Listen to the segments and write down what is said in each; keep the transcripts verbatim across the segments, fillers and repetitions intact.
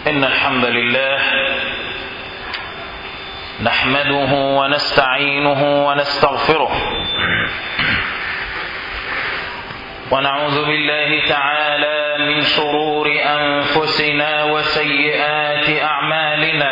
إن الحمد لله نحمده ونستعينه ونستغفره ونعوذ بالله تعالى من شرور أنفسنا وسيئات أعمالنا.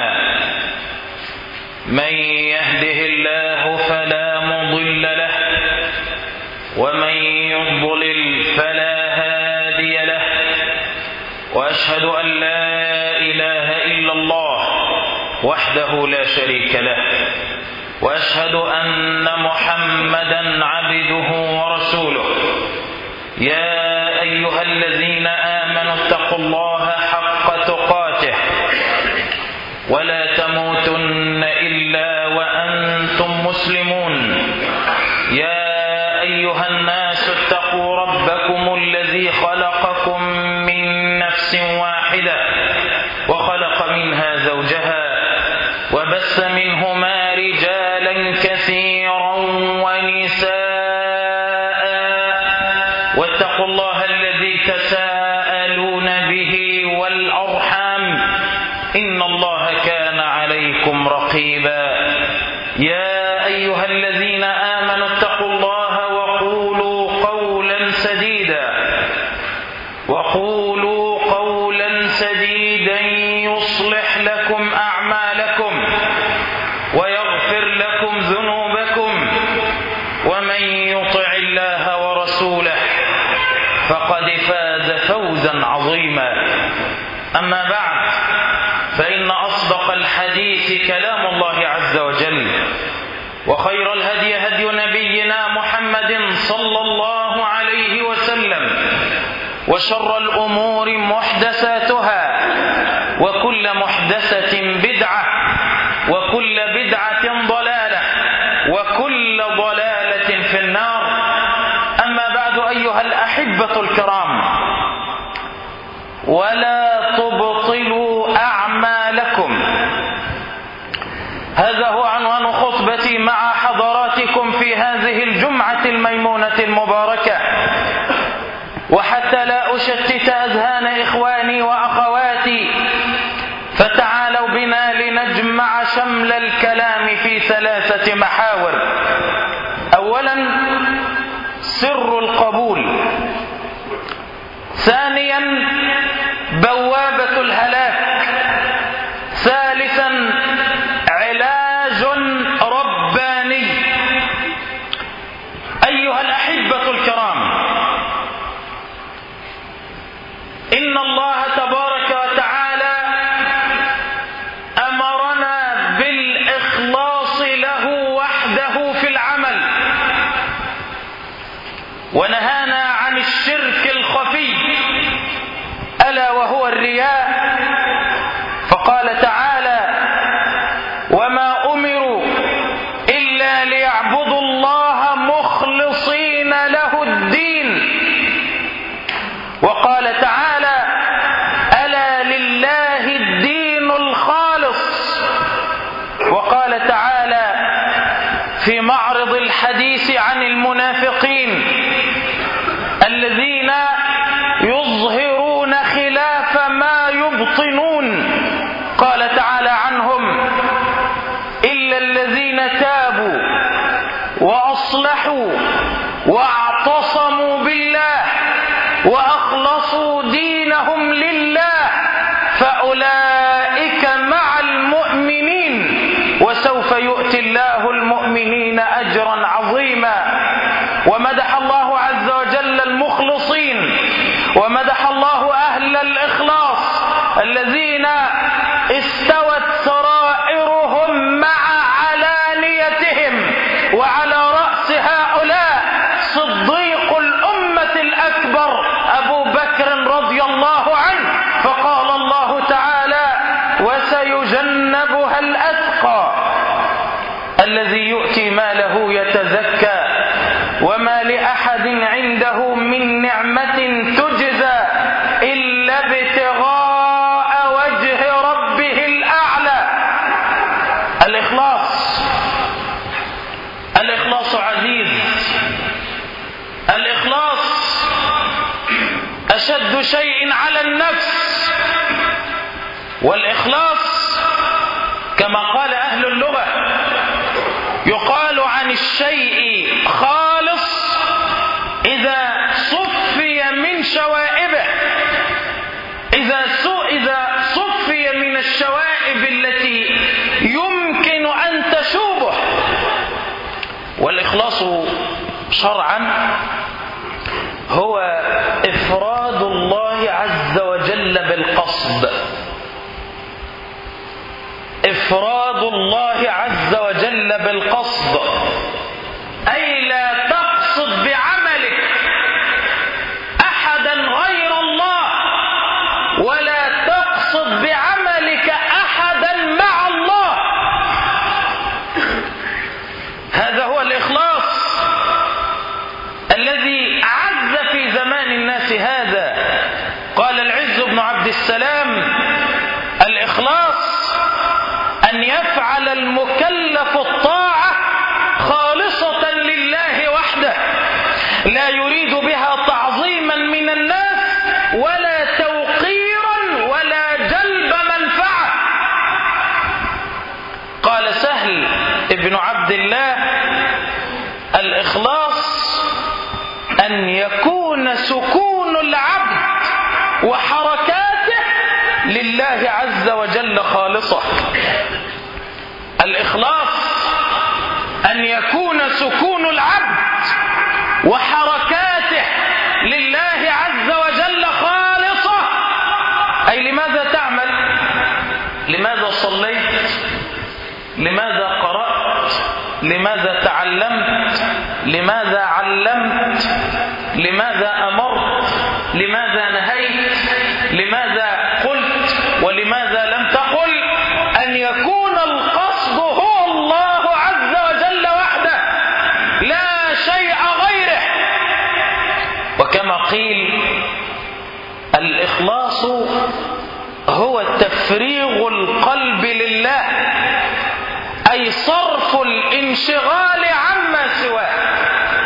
من يهده الله فلا مضل له ومن يضلل فلا هادي له، وأشهد أن لا إله إلا الله وحده لا شريك له، وأشهد أن محمدا عبده ورسوله. يا أيها الذين آمنوا اتقوا الله حق تقاته ولا تموتن إلا وأنتم مسلمون. يا أيها الناس اتقوا ربكم الذي خلقكم من نفس واحدة وخلق منها زوجها وبث منهما رجالا كثيرا ونساء، واتقوا الله الذي تساءلون به والأرحام إن الله كان عليكم رقيبا. يا أيها الذين آمنوا اتقوا الله وقولوا قولا سديدا وقولوا قولا سديدا يصلح لكم أعمالكم ويغفر لكم ذنوبكم، ومن يطع الله ورسوله فقد فاز فوزا عظيما. أما بعد، فإن أصدق الحديث كلام الله عز وجل، وخير الهدي هدي نبينا محمد صلى الله عليه وسلم، وشر الأمور محدثاتها، وكل محدثة بدعة، وكل بدعة ضلالة، وكل ضلالة في النار. أما بعد، أيها الأحبة الكرام، ولا تبطلوا أعمالكم. هذا هو عنوان خطبتي مع حضراتكم في هذه الجمعة الميمونة المباركة. وحتى لا أشتت أذهان إخواني وأخواتي، فتعالوا بنا لنجمع شمل الكلام في ثلاثة محاور. أولا، سر القبول. ثانيا، بوابة الهلاك. ثالثا، علاج رباني. أيها الأحبة الكرام، إن الله تبارك وتعالى أمرنا بالإخلاص له وحده في العمل، ونهانا عن الشرك الخفي ألا وهو الرياء. فقال تعالى: وما أمروا إلا ليعبدوا الله مخلصين له الدين. وقال تعالى: ألا لله الدين الخالص. وقال تعالى في معرض الحديث عن المنافقين الذين يظهرون خلاف ما يبطنون، قال تعالى عنهم: إلا الذين تابوا وأصلحوا واعتصموا بالله وأخلصوا دينهم لله فأولئك مع المؤمنين وسوف يؤتي الله المؤمنين أجرا عظيما. ومدح الله عز وجل المخلصين، ومدح الله أهل الإخلاص الذين استوت سرائرهم مع علانيتهم، وعلى رأس هؤلاء صديق الأمة الأكبر أبو بكر رضي الله عنه. فقال الله تعالى: وسيجنبها الأتقى الذي يؤتي ماله يتزكى وما لأحد عنده من نعمة تجزى إلا ابتغاء وجه ربه الأعلى. الإخلاص الإخلاص عزيز. الإخلاص أشد شيء على النفس، والإخلاص كما قال أهل اللغة يقال عن الشيء خالص إذا صفي من شوائبه، إذا إذا صفي من الشوائب التي يمكن أن تشوبه. والإخلاص شرعا هو إفراد الله عز وجل بالقصد، إفراد الله عز وجل بالقصد، أي لا تقصد بعملك أحدا غير الله، ولا تقصد بعملك أحدا مع الله. هذا هو الإخلاص الذي عز في زمان الناس هذا. قال العز بن عبد السلام: الإخلاص أن يفعل المكلف الطاعة خالصة لله وحده، لا يريد بها تعظيما من الناس ولا توقيرا ولا جلب منفعة. قال سهل ابن عبد الله: الإخلاص أن يكون سكون العبد وحركاته لله عز وجل خالصة. الإخلاص أن يكون سكون العبد وحركاته لله عز وجل خالصة. أي لماذا تعمل؟ لماذا صليت؟ لماذا قرأت؟ لماذا تعلمت؟ لماذا علمت؟ لماذا أمرت؟ لماذا نهيت؟ لماذا قلت ولماذا لم تقل؟ أن يكون القصد هو الله عز وجل وحده، لا شيء غيره. وكما قيل: الإخلاص هو تفريغ القلب لله، أي صرف الانشغال عما سواه.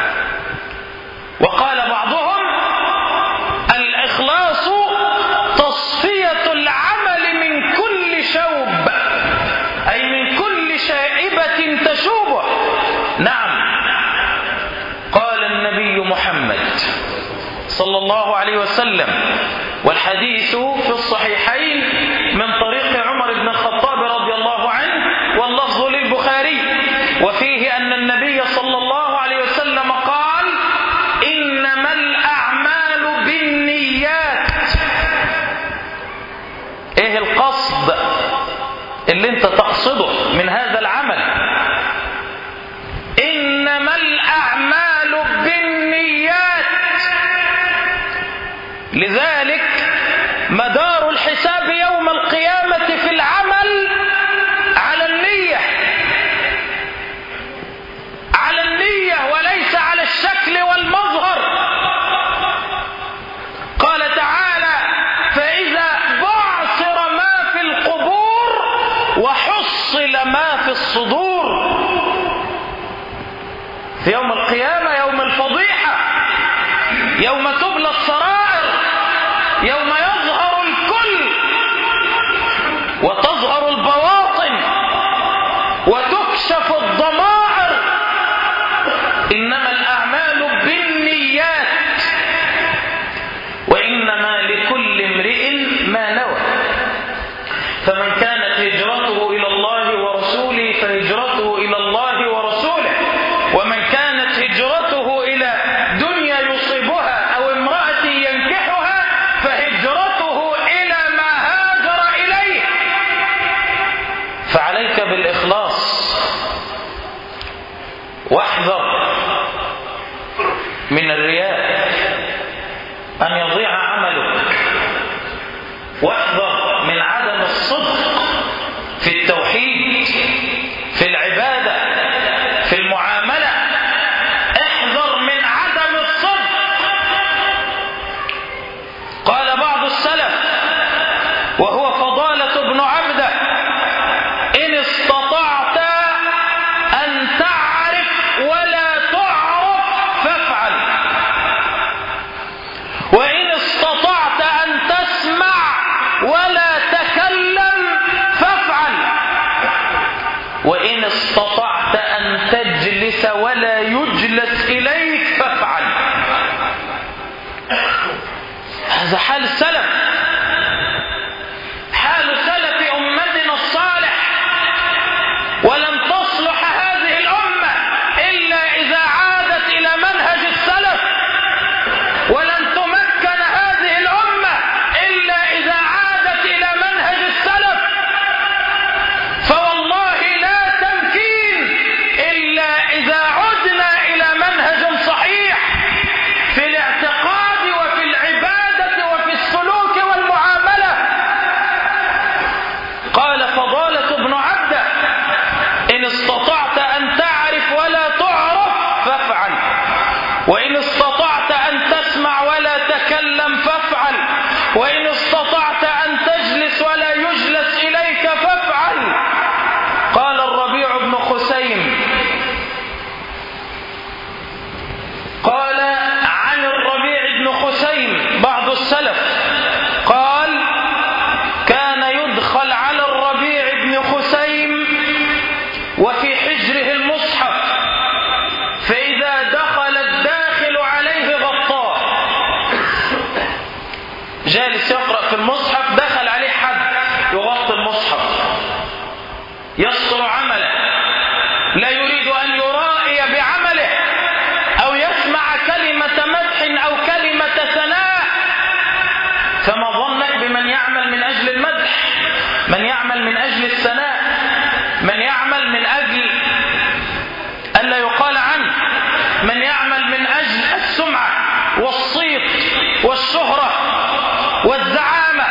وقال بعضهم: الإخلاص تصفية العمل من كل شوب، أي من كل شائبة تشوبه. نعم، قال النبي محمد صلى الله عليه وسلم، والحديث في الصحيحين من طريق عمر بن الخطاب رضي الله عنه، واللفظ للبخاري، وفيه أن النبي صلى الله عليه وسلم قال: إنما الأعمال بالنيات. إيه القصد اللي أنت تقصده من هذا العمل؟ إنما الأعمال بالنيات. لذلك مدار الحساب يوم القيامة في العمل على النية، على النية وليس على الشكل والمظهر. قال تعالى: فإذا بعثر ما في القبور وحصل ما في الصدور. في يوم القيامة، يوم الفضيحة، يوم تبلى السرائر، يوم يظهر الكل وتظهر البواطن وتكشف الضمائر. إنما الأعمال بالنيات وإنما لكل امرئ ما نوى. فمن كانت هجرته إلى الله ورسوله فهجرته إلى الله ورسوله، ومن كانت هجرته إلى دنيا يصيبها أو امرأة ينكحها فهجرته إلى ما هاجر إليه. فعليك بالإخلاص، واحذر من الرياء أن يضيع عملك، واحذر من عدم الصدق في التوحيد، في العبادة، في المعاملة. احذر من عدم الصدق. قال بعض السلف وهو فضالة بن عبده: إن استطعت أن تعرف ولا تعرف فافعل، وإن استطعت أن تسمع ولا تكلم استطعت أن تجلس ولا يجلس إليك فافعل. هذا حال السلف، حال سلف أمتنا الصالح. ولن تصلح هذه الأمة إلا إذا عادت إلى منهج السلف، ولن تمكن هذه الأمة إلا إذا عادت إلى منهج السلف. فوالله لا تمكين إلا إذا عدنا إلى منهج صحيح في الاعتقاد وفي العبادة وفي السلوك والمعاملة. قال فضالة بن عبده: إن استطعت أن تعرف ولا تعرف فافعل، وإن استطعت أن تسمع ولا تكلم فافعل، وإن استطعت أن تجلس ولا يجلس إليك فافعل. قال الربيع بن خثيم، قال عن الربيع بن خثيم بعض السلف قال: كان يدخل على الربيع بن خثيم وفي حجره المصحف، فإذا دخل الداخل عليه غطاه. جالس يقرأ في المصحف، دخل عليه حد يغطي المصحف يستر عمله، لا يريد أن يرائي بعمله أو يسمع كلمة مدح أو كلمة ثناء. فما ظنك بمن يعمل من أجل المدح، من يعمل من أجل الثناء، من يعمل من أجل ألا يقال عنه، من يعمل من أجل السمعة والصيت والشهرة والزعامة.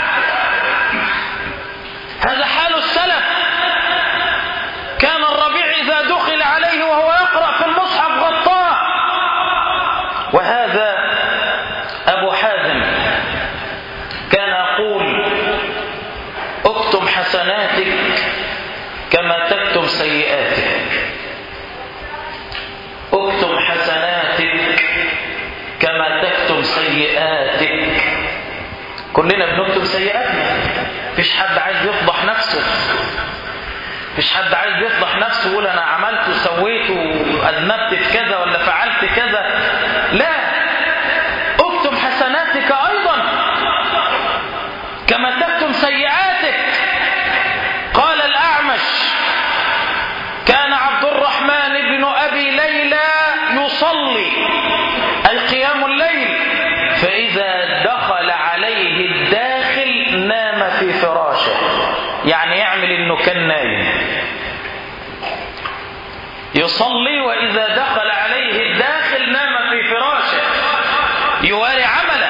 هذا حال السلف. كان الربيع إذا دخل عليه وهو يقرأ في المصحف غطاه. وهذا أبو حازم كان يقول: اكتم حسناتك كما تكتم سيئاتك، اكتم حسناتك كما تكتم سيئاتك. كلنا بنكتم سيئاتنا، مفيش حد عايز يفضح نفسه، مفيش حد عايز يفضح نفسه ويقول أنا عملت وسويت وأذنبت في كذا ولا فعلت كذا. لا، اكتم حسناتك أيضا كما تكتم سيئاتك. قال الأعمش: كان عبد الرحمن بن أبي ليلى يصلي أي قيام الليل، فإذا دخل عليه الداخل نام في فراشه، يعني يعمل إنه كان نايم. يصلي وإذا دخل عليه الداخل نام في فراشه، يواري عمله،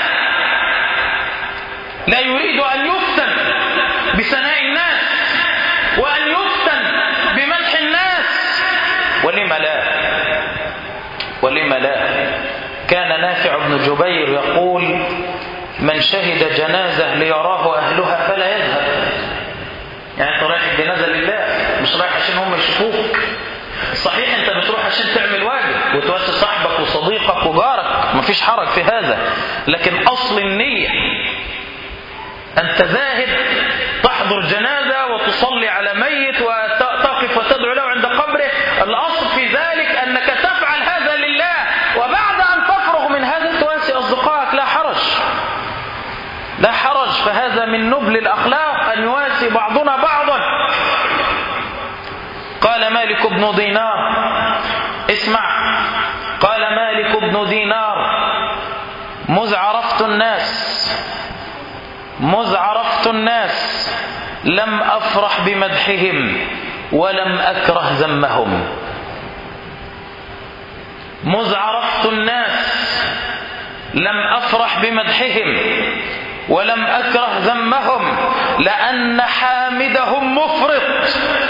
لا يريد أن يفتن بثناء الناس وأن يفتن بمدح الناس. ولم لا ولم لا كان نافع بن جبير يقول: من شهد جنازة ليراه أهلها فلا يذهب. يعني انت رايح الجنازة لله، مش رايح عشان هم يشوفوك. صحيح انت بتروح عشان تعمل واجب وتواسي صاحبك وصديقك وجارك، مفيش حرج في هذا، لكن أصل النية أنت ذاهب تحضر جنازة وتصلي على ميت وتقف وتدعو له عند قبره. الأصل في ذلك أنك تفعل هذا لله، وبعد أن تفرغ من هذا تواسي أصدقائك، لا حرج لا حرج. فهذا من نبل الأخلاق أن يواسي بعضنا بعضا. قال مالك بن دينار، اسمع، قال مالك بن دينار: مذ عرفت الناس مذ عرفت الناس لم أفرح بمدحهم ولم أكره ذمهم. مذ عرفت الناس لم أفرح بمدحهم ولم أكره ذمهم، لأن حامدهم مفرط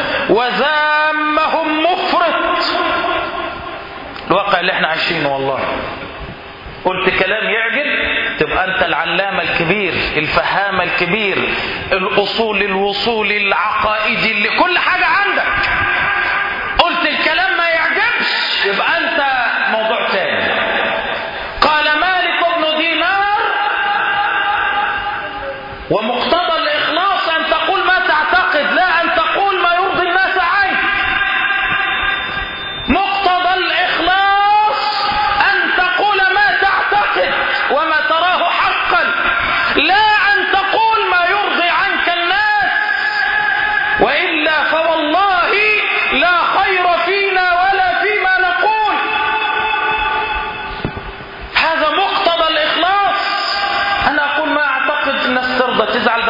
وذامهم مفرط. الواقع اللي احنا عايشينه والله. قلت كلام يعجب تبقى أنت العلامة الكبير، الفهامة الكبير، الأصول الوصول العقائدي اللي كل حاجة عندك. قلت الكلام ما يعجبش يبقى أنت موضوع تاني. قال مالك بن دينار: ومقتضى الإخلاص أن تقول ما تعتقد، لا أن تقول ما يرضي الناس عنك.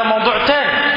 هذا موضوع تاني.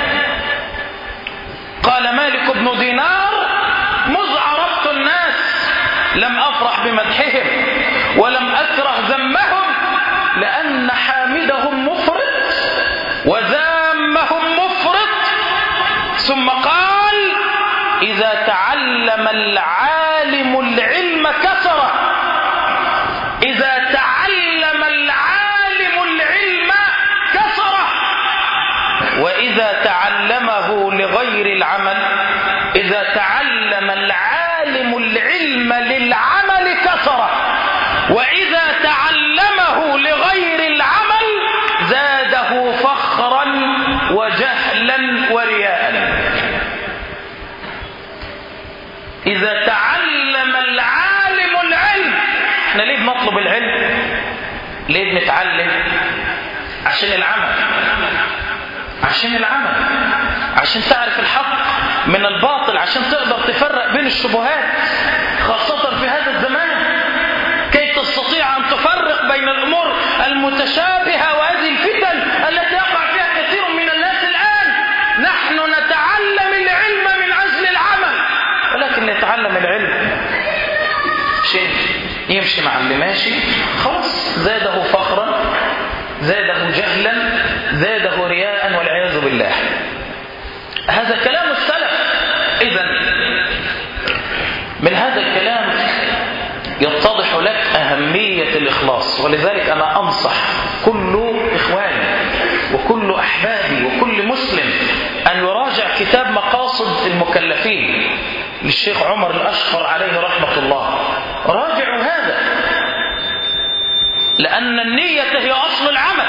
قال مالك بن دينار: مذ عرفت الناس لم أفرح بمدحهم ولم أكره ذمهم، لأن حامدهم مفرط وذامهم مفرط. ثم قال: إذا تعلم العالم العلم كثره، إذا تعلم العالم العلم كثره، وإذا تعلمه لغير العمل، إذا تعلم العالم العلم للعمل كثره، وإذا تعلمه لغير العمل زاده فخرا وجهلا ورياء. إذا تعلم العالم العلم. احنا ليه بنطلب العلم؟ ليه بنتعلم؟ عشان العمل، عشان العمل، عشان تعرف الحق من الباطل، عشان تقدر تفرق بين الشبهات، خاصة في هذا الزمان. كي تستطيع أن تفرق بين الأمور المتشابهة وهذه الفتن التي يقع فيها كثير من الناس الآن. نحن نتعلم العلم من أجل العمل، ولكن نتعلم العلم شيء يمشي مع اللي ماشي، خلاص زاده فخرا، زاده جهلا، زاده رياء والعياذ بالله. هذا كلام السلف. إذن من هذا الكلام يتضح لك أهمية الإخلاص، ولذلك أنا أنصح كل إخواني وكل أحبابي وكل مسلم أن يراجع كتاب مقاصد المكلفين للشيخ عمر الأشقر عليه رحمة الله. راجعوا هذا، لأن النية هي أصل العمل.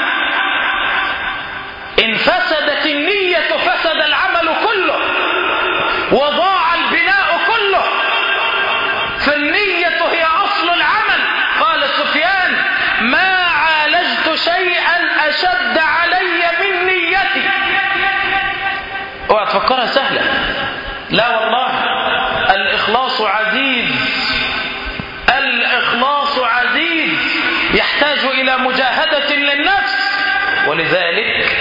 إن فسدت النية فسد العمل كله وضاع البناء كله. فالنية هي أصل العمل. قال سفيان: ما عالجت شيئا أشد علي من نيتي. اوعى تفكرها سهلة، لا والله. الإخلاص عزيز، الإخلاص عزيز، يحتاج إلى مجاهدة للنفس. ولذلك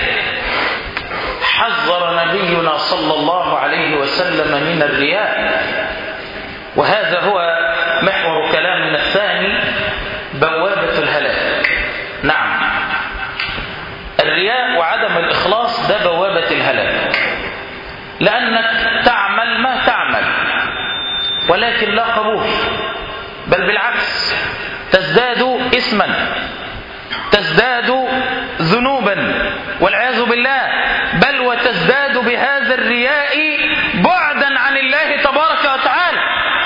حذر نبينا صلى الله عليه وسلم من الرياء. وهذا هو محور كلامنا الثاني، بوابة الهلاك. نعم، الرياء وعدم الإخلاص ده بوابة الهلاك، لأنك تعمل ما تعمل ولكن لا قبول، بل بالعكس تزداد إثما، تزداد ذنوبا والعياذ بالله، بل وتزداد بهذا الرياء بعدا عن الله تبارك وتعالى.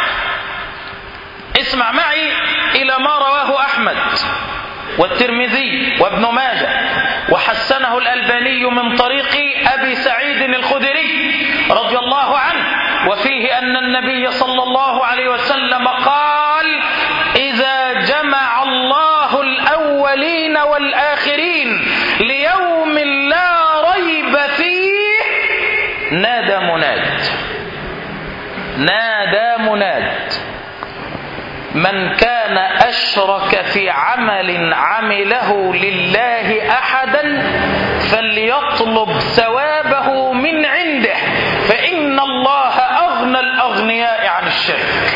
اسمع معي إلى ما رواه أحمد والترمذي وابن ماجه وحسنه الألباني من طريق أبي سعيد الخدري رضي الله عنه، وفيه أن النبي صلى الله عليه وسلم قال: إذا جمع الله الأولين والآخرين ليوم لا ريب فيه نادى مناد، نادى مناد: من كان أشرك في عمل عمله لله أحدا فليطلب ثوابه من عنده، فإن الله أغنى الأغنياء عن الشرك.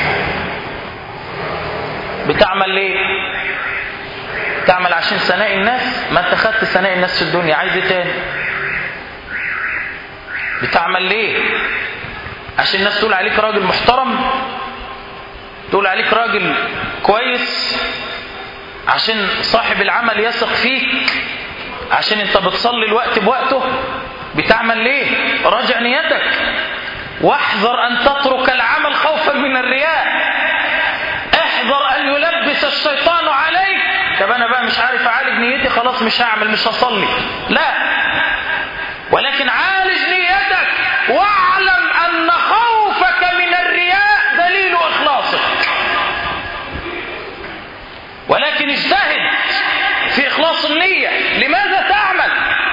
بتعمل ليه؟ تعمل عشان ثناء الناس؟ ما انت خدت ثناء الناس في الدنيا، عايز ايه تاني؟ بتعمل ليه؟ عشان الناس تقول عليك راجل محترم، تقول عليك راجل كويس، عشان صاحب العمل يثق فيك، عشان انت بتصلي الوقت بوقته؟ بتعمل ليه؟ راجع نيتك، واحذر ان تترك العمل خوفا من الرياء. احذر ان يلبس الشيطان عليك: طب انا بقى مش عارف اعالج نيتي، خلاص مش هعمل، مش هصلي. لا، ولكن عالج نيتك، واعلم ان خوفك من الرياء دليل اخلاصك. ولكن اجتهد في اخلاص النية. لماذا تعمل؟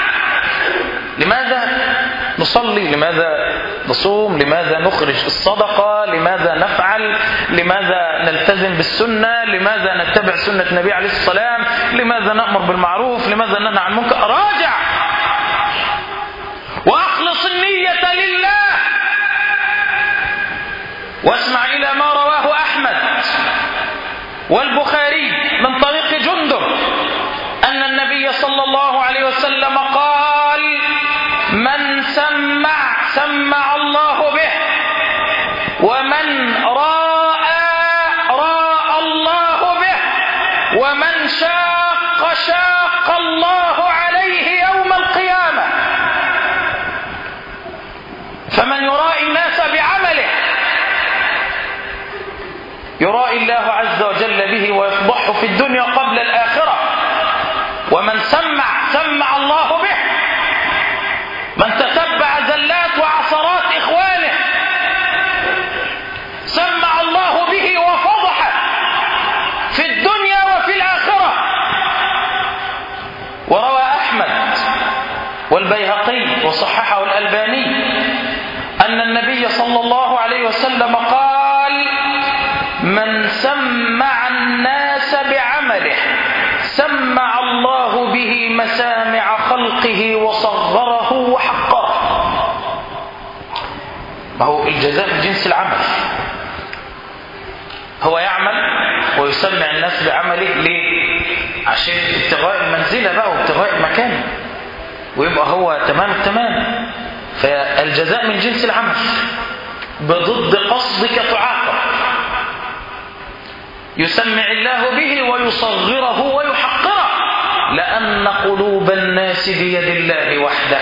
لماذا نصلي؟ لماذا نصوم؟ لماذا نخرج الصدقة؟ لماذا نفعل؟ لماذا نلتزم بالسنة؟ لماذا نتبع سنة النبي عليه الصلاة والسلام؟ لماذا نأمر بالمعروف؟ لماذا ننهى عن المنكر؟ راجع. النية لله. واسمع إلى ما رواه أحمد والبخاري من طريق جندب أن النبي صلى الله عليه وسلم قال: من سمع سمع الله به، ومن راء راء الله به، ومن شاق شاق الله عليه يوم القيامة. فمن يرائي الناس بعمله يرائي الله عز وجل به ويفضحه في الدنيا قبل الآخرة. ومن سمع سمع الله به. من تتبع زلات وعثرات إخوانه سمع الله به وفضحه في الدنيا وفي الآخرة. وروى أحمد والبيهقي وصححه الألباني أن النبي صلى الله عليه وسلم قال: من سمع الناس بعمله سمع الله به مسامع خلقه وصغره وحقره. ما هو الجزاء من جنس العمل. هو يعمل ويسمع الناس بعمله ليه؟ عشان ابتغاء المنزلة بقى وابتغاء المكان، ويبقى هو تمام التمام. فالجزاء من جنس العمل، بضد قصدك تعاقب. يسمع الله به ويصغره ويحقره، لأن قلوب الناس بيد الله وحده.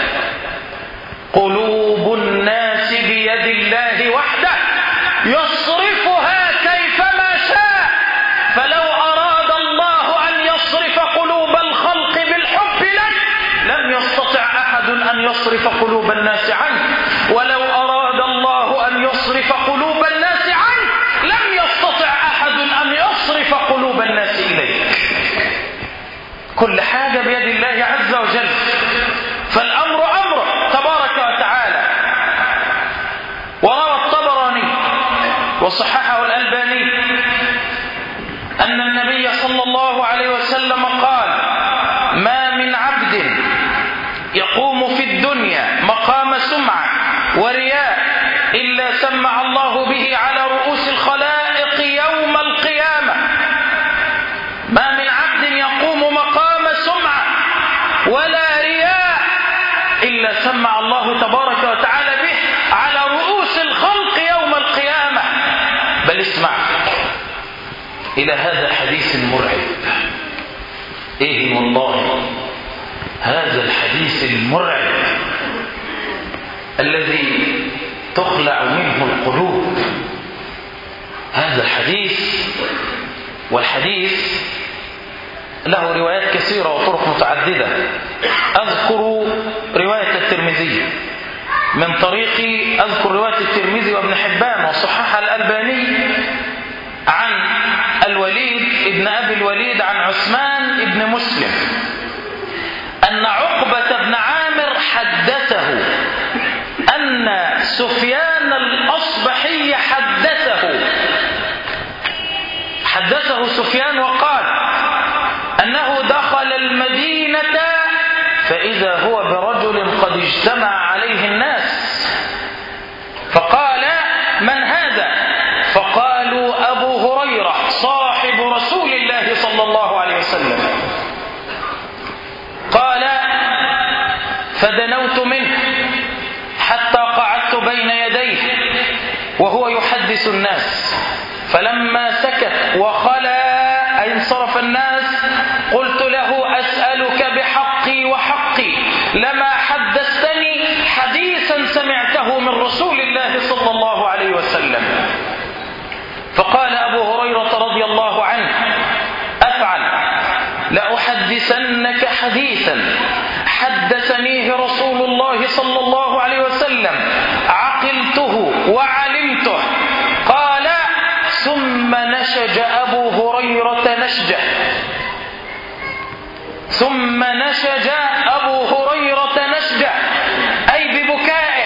قلوب الناس بيد الله وحده يصرفها كيفما شاء. فلو أراد الله أن يصرف قلوب الخلق بالحب لك لم يستطع أحد أن يصرف قلوب الناس عنه، ولو أراد الله أن يصرف قلوب الناس عنه لم يستطع أحد أن يصرف قلوب الناس إليك. كل حاجة بيد الله عز وجل، فالأمر أمره تبارك وتعالى. وروى الطبراني وصححه الألباني أن النبي صلى الله عليه وسلم قال: ما من عبد يقوم في الدنيا مقام سمعة ورياء إلا سمع الله به على رؤوس الخلائق يوم القيامة. ما من عبد يقوم مقام سمعة ولا رياء إلا سمع الله تبارك وتعالى به على رؤوس الخلق يوم القيامة. بل اسمع إلى هذا الحديث المرعب. إيه والله هذا الحديث المرعب الذي تخلع منه القلوب. هذا الحديث، والحديث له روايات كثيرة وطرق متعددة. أذكر رواية الترمذي من طريق أذكر رواية الترمذي وابن حبان وصححها الألباني عن الوليد ابن أبي الوليد عن عثمان ابن مسلم أن عقبة بن عامر حدثه أن سفيان الأصبحي حدثه حدثه سفيان وقال أنه دخل المدينة فإذا هو برجل قد اجتمع عليه الناس، فقال: من هذا؟ فقالوا: أبو هريرة صاحب رسول الله صلى الله عليه وسلم. قال: فدنوت منه حتى قعدت بين يديه وهو يحدث الناس، فلما سكت وخلا أي انصرف الناس قلت له: أسألك بحقي وحقي لما حدثتني حديثا سمعته من رسول الله صلى الله عليه وسلم. فقال أبو هريرة رضي الله عنه: أفعل، لأحدثنك حديثا حدثنيه رسول الله صلى الله عليه وسلم عقلته وعلمته. قال: ثم نشج أبو هريرة نشجة ثم نشج أبو هريرة نشجة أي ببكائه،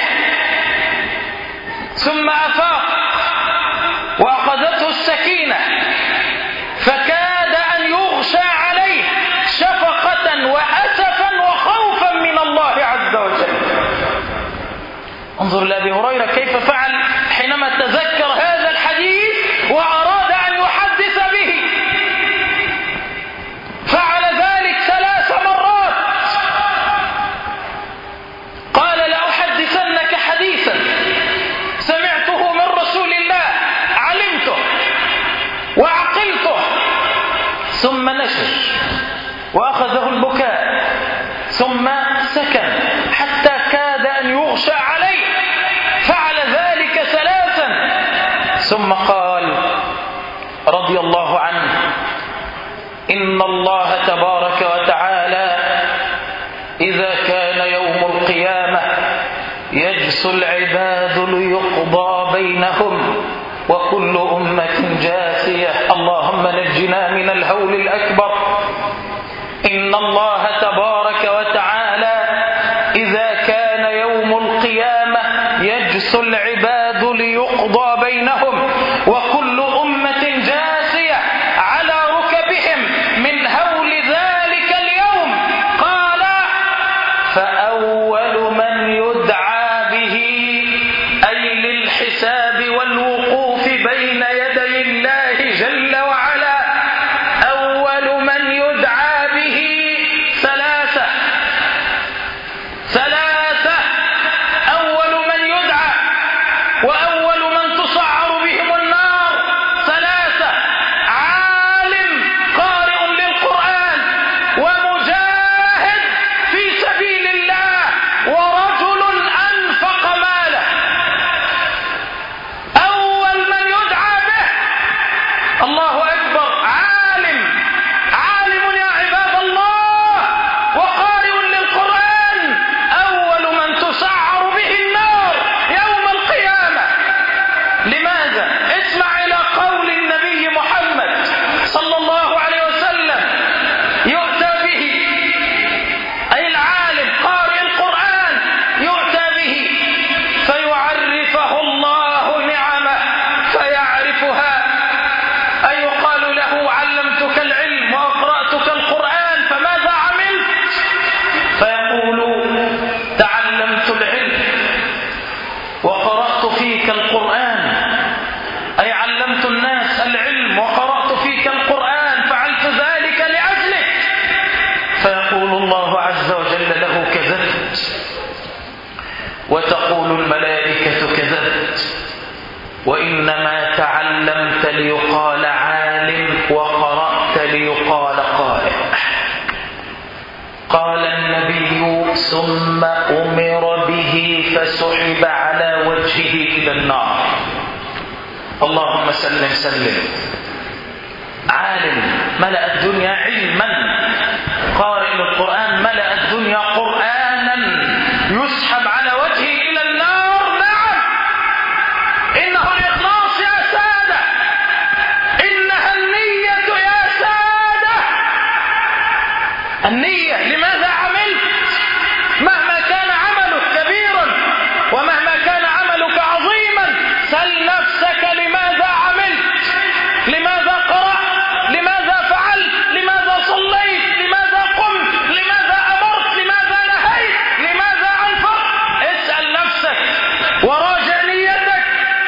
ثم أفاق وأخذته السكينة فكاد أن يغشى عليه شفقة وأسفا وخوفا من الله عز وجل. انظر لأبي هريرة كيف فعل حينما تذكر هذا الحديث وأراد أن يحدث به، فعل ذلك ثلاث مرات. قال لأحدثنك حديثا سمعته من رسول الله علمته وعقلته. ثم نشر وأخذه البكاء ثم سكن حتى كاد أن يغشى عليه، فعل ذلك ثلاثا. ثم قال رضي الله عنه: إن الله تبارك وتعالى إذا كان يوم القيامة يجثو العباد ليقضى بينهم وكل أمة جاثية. اللهم نجنا من الهول الأكبر. إن الله تبارك وتعالى إذا كان يوم القيامة يجثو العباد ليقضى بينهم وكل أمة جاثية على ركبهم من هول ذلك اليوم. قال: فأول من يدعى به أي للحساب والوقوف بين يدي الله جل وعلا، أول من يدعى به ثلاثة ثلاثة أول من يدعى وأول من تصعر بهم النار ثلاثة: عالم قارئ للقرآن، ومجاهد في سبيل الله، ورجل أنفق ماله. أول من يدعى به، الله أكبر، عالم عالم يا عباد الله وقارئ للقرآن، أول من تسعر به النار يوم القيامة. لماذا؟ اسمع إلى قول النبي محمد صلى الله عليه وسلم: يؤتى به، أي العالم قارئ القرآن يؤتى به فيعرفه الله نعمه فيعرفها، أي يقال له: علمتك العلم وأقرأتك القرآن فماذا عملت؟ فيقول: تعلمت العلم وقرأت فيك القرآن، أي علمت الناس العلم وقرأت فيك القرآن، فعلت ذلك لأجلك. فيقول الله عز وجل له: كذبت. وتقول الملائكة: كذبت، وإنما تعلمت ليقال عالم وقرأت ليقال قارئ. قال النبي: ثم أمر به فسحب على وجهه إلى النار. اللهم سلم سلم. عالم ملأ الدنيا علما، قارئ للقرآن ملأ الدنيا قرآنا، يسحب على وجهه إلى النار. نعم، إنه الإخلاص يا سادة، إنها النية يا سادة. النية، لماذا عملت؟ مهما كان عملك كبيرا ومهما كان عملك عظيما، سل نفسك: لماذا عملت؟ لماذا قرأت؟ لماذا فعلت؟ لماذا صليت؟ لماذا قمت؟ لماذا أمرت؟ لماذا نهيت؟ لماذا أنفقت؟ اسأل نفسك وراجع نيتك.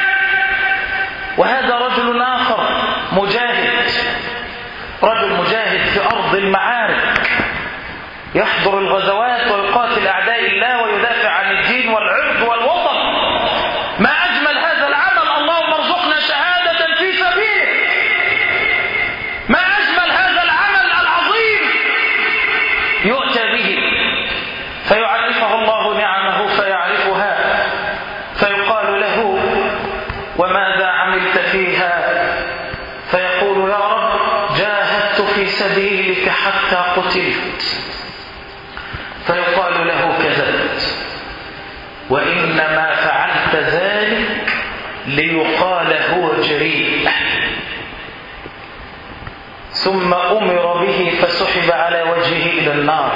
وهذا رجل آخر مجاهد، رجل مجاهد في أرض المعارك، يحضر الغزوات ويقاتل أعداء الله ويدافع عن الدين والعرض والوطن. ما أجمل هذا العمل، اللهم ارزقنا شهادة في سبيلك. ما أجمل هذا العمل العظيم. يؤتى به فيعرفه الله نعمه فيعرفها، فيقال له: وماذا عملت فيها؟ فيقول: يا رب، جاهدت في سبيلك حتى قتلت. فيقال له: كذبت، وإنما فعلت ذلك ليقال هو جريء. ثم أمر به فسحب على وجهه إلى النار.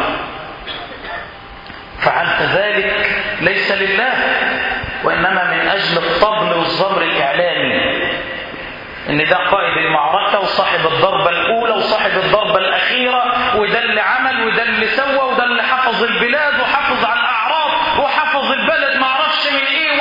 فعلت ذلك ليس لله، وإنما من أجل الطبل والزمر الإعلامي، إن ده قائد المعركة وصاحب الضربة الأولى وصاحب الضربة الأخيرة، وده اللي عمل وده اللي سوى وده اللي حفظ البلاد وحفظ على الأعراض وحفظ البلد، ما عرفش من إيه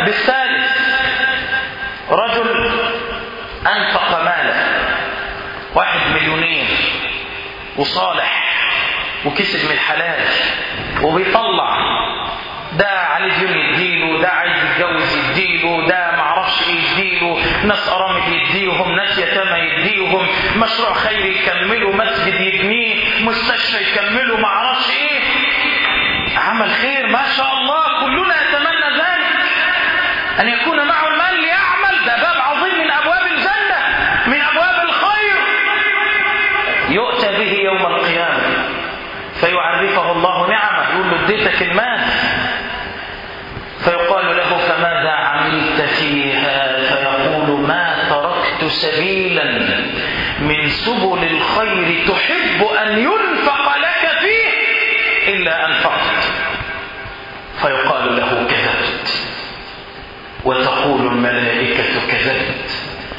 بالثالث رجل أنفق ماله، واحد مليونير وصالح وكسب من الحلال وبيطلع، ده عليه ديون يديله، ده عايز يتجوز يديله، ده معرفش ايه يديله، ناس أرامل يديهم، ناس يتامى يديهم، مشروع خيري يكمله، مسجد يبنيه، مستشفى يكمله، معرفش ايه، عمل خير ما شاء الله. كلنا يتمنى ذلك، أن يكون معه المال ليعمل، ده باب عظيم من أبواب الجنة، من أبواب الخير. يؤتى به يوم القيامة فيعرفه الله نعمه، يقول له اديتك المال، فيقال له فماذا عملت فيها؟ فيقول ما تركت سبيلا من سبل الخير تحب أن ينفق لك فيه إلا أنفقت. فيقال له كذبت، وتقول الملائكة كذبت،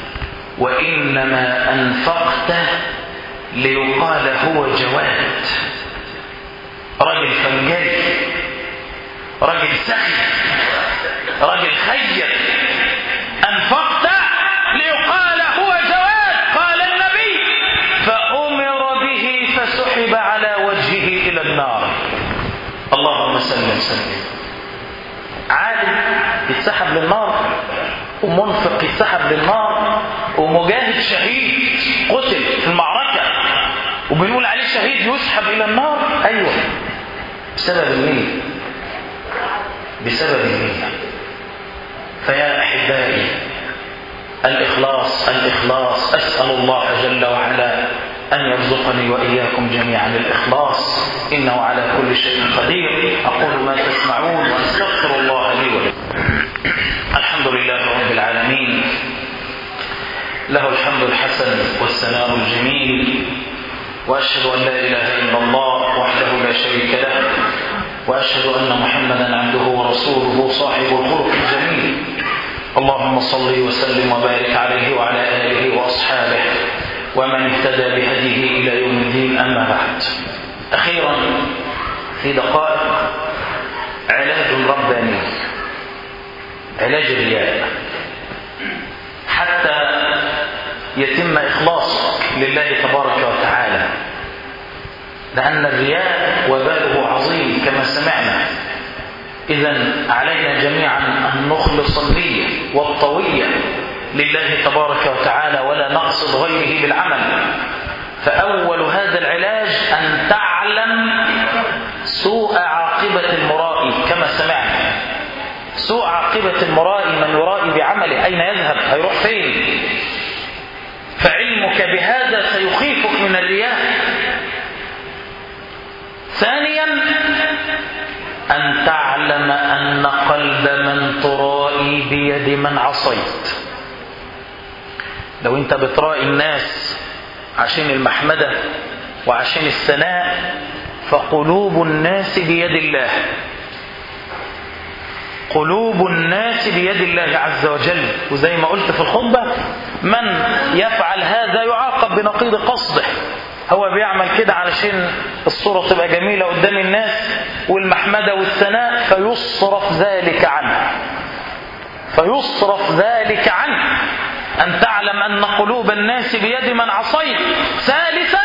وإنما أنفقت ليقال هو جواد، رجل فنجري، رجل سخي، رجل خير، أنفقت ليقال هو جواد. قال النبي فأمر به فسحب على وجهه إلى النار. اللهم سلم سلم. عالم يتسحب للنار، ومنفق يتسحب للنار، ومجاهد شهيد قتل في المعركة وبنقول عليه شهيد يسحب إلى النار. أيوة، بسبب النية، بسبب النية. فيا أحبائي الإخلاص الإخلاص أسأل الله جل وعلا أن يرزقني وإياكم جميعا الإخلاص، إنه على كل شيء قدير. أقول ما تسمعون وأستغفر الله لي ولكم. الحمد لله رب العالمين، له الحمد الحسن والثناء الجميل، وأشهد أن لا إله إلا الله وحده لا شريك له، وأشهد أن محمدا عبده ورسوله صاحب الخلق الجميل. اللهم صل وسلم وبارك عليه وعلى آله وأصحابه ومن اهتدى بهديه إلى يوم الدين. أما بعد، أخيرا في دقائق علاج رباني، علاج الرياء حتى يتم إخلاصك لله تبارك وتعالى، لأن الرياء وباله عظيم كما سمعنا. إذن علينا جميعا أن نخلص النية والطوية لله تبارك وتعالى ولا نقصد غيره بالعمل. فأول هذا العلاج أن تعلم سوء عاقبة المرائي كما سمعنا. سوء عاقبة المرائي، من يرائي بعمله أين يذهب؟ هيروح فين؟ فعلمك بهذا سيخيفك من الرياء. ثانيا أن تعلم أن قلب من ترائي بيد من عصيت. لو أنت بترائي الناس عشان المحمدة وعشان الثناء، فقلوب الناس بيد الله، قلوب الناس بيد الله عز وجل. وزي ما قلت في الخطبة، من يفعل هذا يعاقب بنقيض قصده. هو بيعمل كده علشان الصورة تبقى جميلة قدام الناس والمحمدة والثناء، فيصرف ذلك عنه، فيصرف ذلك عنه. أن تعلم أن قلوب الناس بيد من عصيت. ثالثا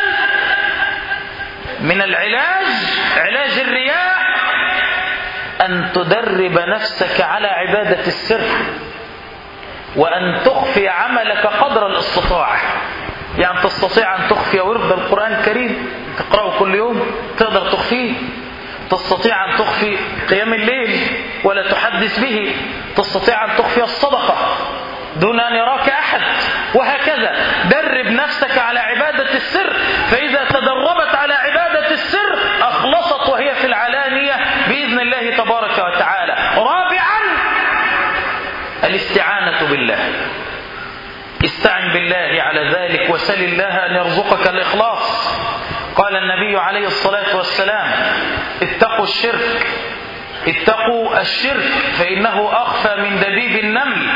من العلاج، علاج الرياء، أن تدرب نفسك على عبادة السر، وأن تخفي عملك قدر الاستطاعة. يعني تستطيع أن تخفي ورد القرآن الكريم تقرأه كل يوم، تقدر تخفيه. تستطيع أن تخفي قيام الليل ولا تحدث به. تستطيع أن تخفي الصدقة دون أن يراك أحد، وهكذا. درب نفسك على عبادة السر، فإذا تدربت على عبادة السر أخلصت وهي في العلانية بإذن الله تبارك وتعالى. رابعا الاستعانة بالله. استعن بالله على ذلك وسل الله أن يرزقك الإخلاص. قال النبي عليه الصلاة والسلام: اتقوا الشرك، اتقوا الشرك فإنه أخفى من دبيب النمل،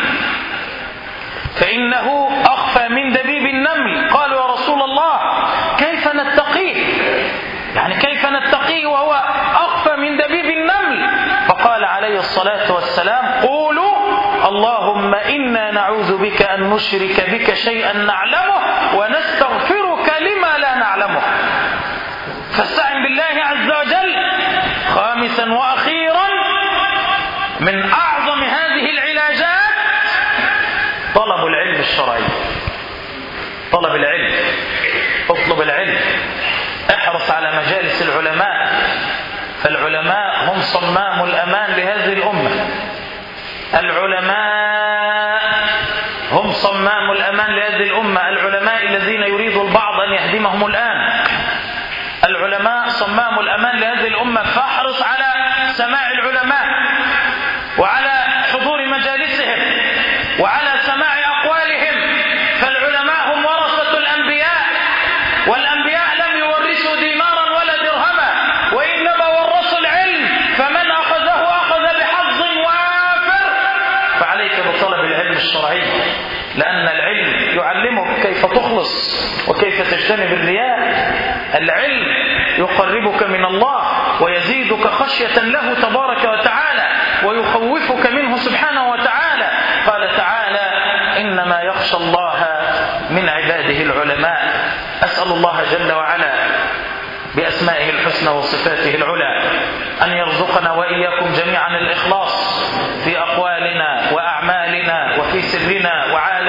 فإنه أخفى من دبيب النمل. قالوا يا رسول الله كيف نتقيه؟ يعني كيف نتقيه وهو أخفى من دبيب النمل؟ فقال عليه الصلاة والسلام: قولوا اللهم إنا نعوذ بك أن نشرك بك شيئا نعلمه ونستغفرك لما لا نعلمه. فاستعن بالله عز وجل. خامسا وأخيرا من أعظم هذه العلاجات طلب العلم الشرعي. طلب العلم، اطلب العلم، احرص على مجالس العلماء، فالعلماء هم صمام الأمان لهذه الأمة. العلماء هم صمام الأمان لهذه الأمة. العلماء الذين يريد البعض أن يهدمهم الآن. العلماء صمام الأمان لهذه الأمة، فاحرص على سماع العلماء وعلى حضور مجالسهم وعلى سماع أقوالهم، فالعلماء هم ورثة الأنبياء، والأنبياء لم يورثوا دينارا ولا درهما، وإنما ورثوا العلم، فمن أخذه أخذ بحظ وافر. فعليك بطلب العلم الشرعي، لأن العلم يعلمك كيف تخلص وكيف تجتنب الرياء. العلم يقربك من الله ويزيدك خشية له تبارك وتعالى ويخوفك منه سبحانه وتعالى. قال تعالى: إنما يخشى الله من عباده العلماء. أسأل الله جل وعلا بأسمائه الحسنى وصفاته العلى أن يرزقنا وإياكم جميعا الإخلاص في أقوالنا وأعمالنا وفي سرنا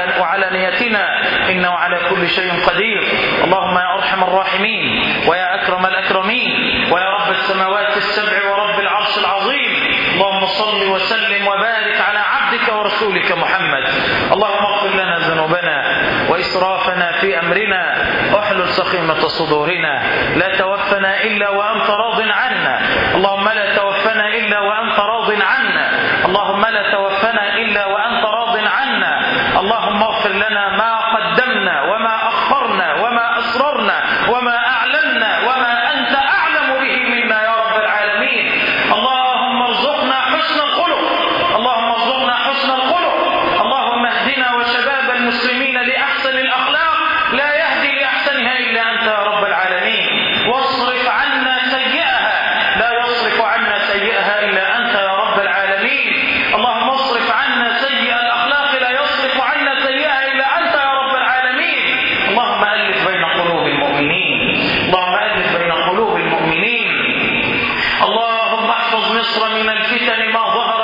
وعلانيتنا، إنه على كل شيء قدير. اللهم يا أرحم الراحمين ويا أكرم الأكرمين ويا رب السماوات السبع ورب العرش العظيم، اللهم صل وسلم وبارك على عبدك ورسولك محمد. اللهم اغفر لنا ذنوبنا وإسرافنا في أمرنا، واحلل سخيمة صدورنا، لا توفنا إلا وأنت راض عنا. اللهم لا توفنا إلا وأنت راض عنا. اللهم لا توفنا إلا وأنت راض عنا. اللهم اغفر لنا ما قدمنا وما أخرنا وما أسررنا وما أعلنا وما أنت أعلم به منا يا رب العالمين. اللهم ارزقنا حسن الخلق، اللهم ارزقنا حسن الخلق. اللهم اهدنا وشباب المسلمين لأحسن الأخلاق، لا يهدي لأحسنها إلا أنت يا رب العالمين. واصرف عنا سيئها، لا يصرف عنا سيئها إلا أنت يا رب العالمين. اللهم اصرف عنا سيئ الأخلاق، لا يصرف عنا سيئها إلا أنت يا رب العالمين. اللهم ألف بين قلوب المؤمنين، اللهم ألف بين قلوب المؤمنين. اللهم احفظ مصر من الفتن ما ظهر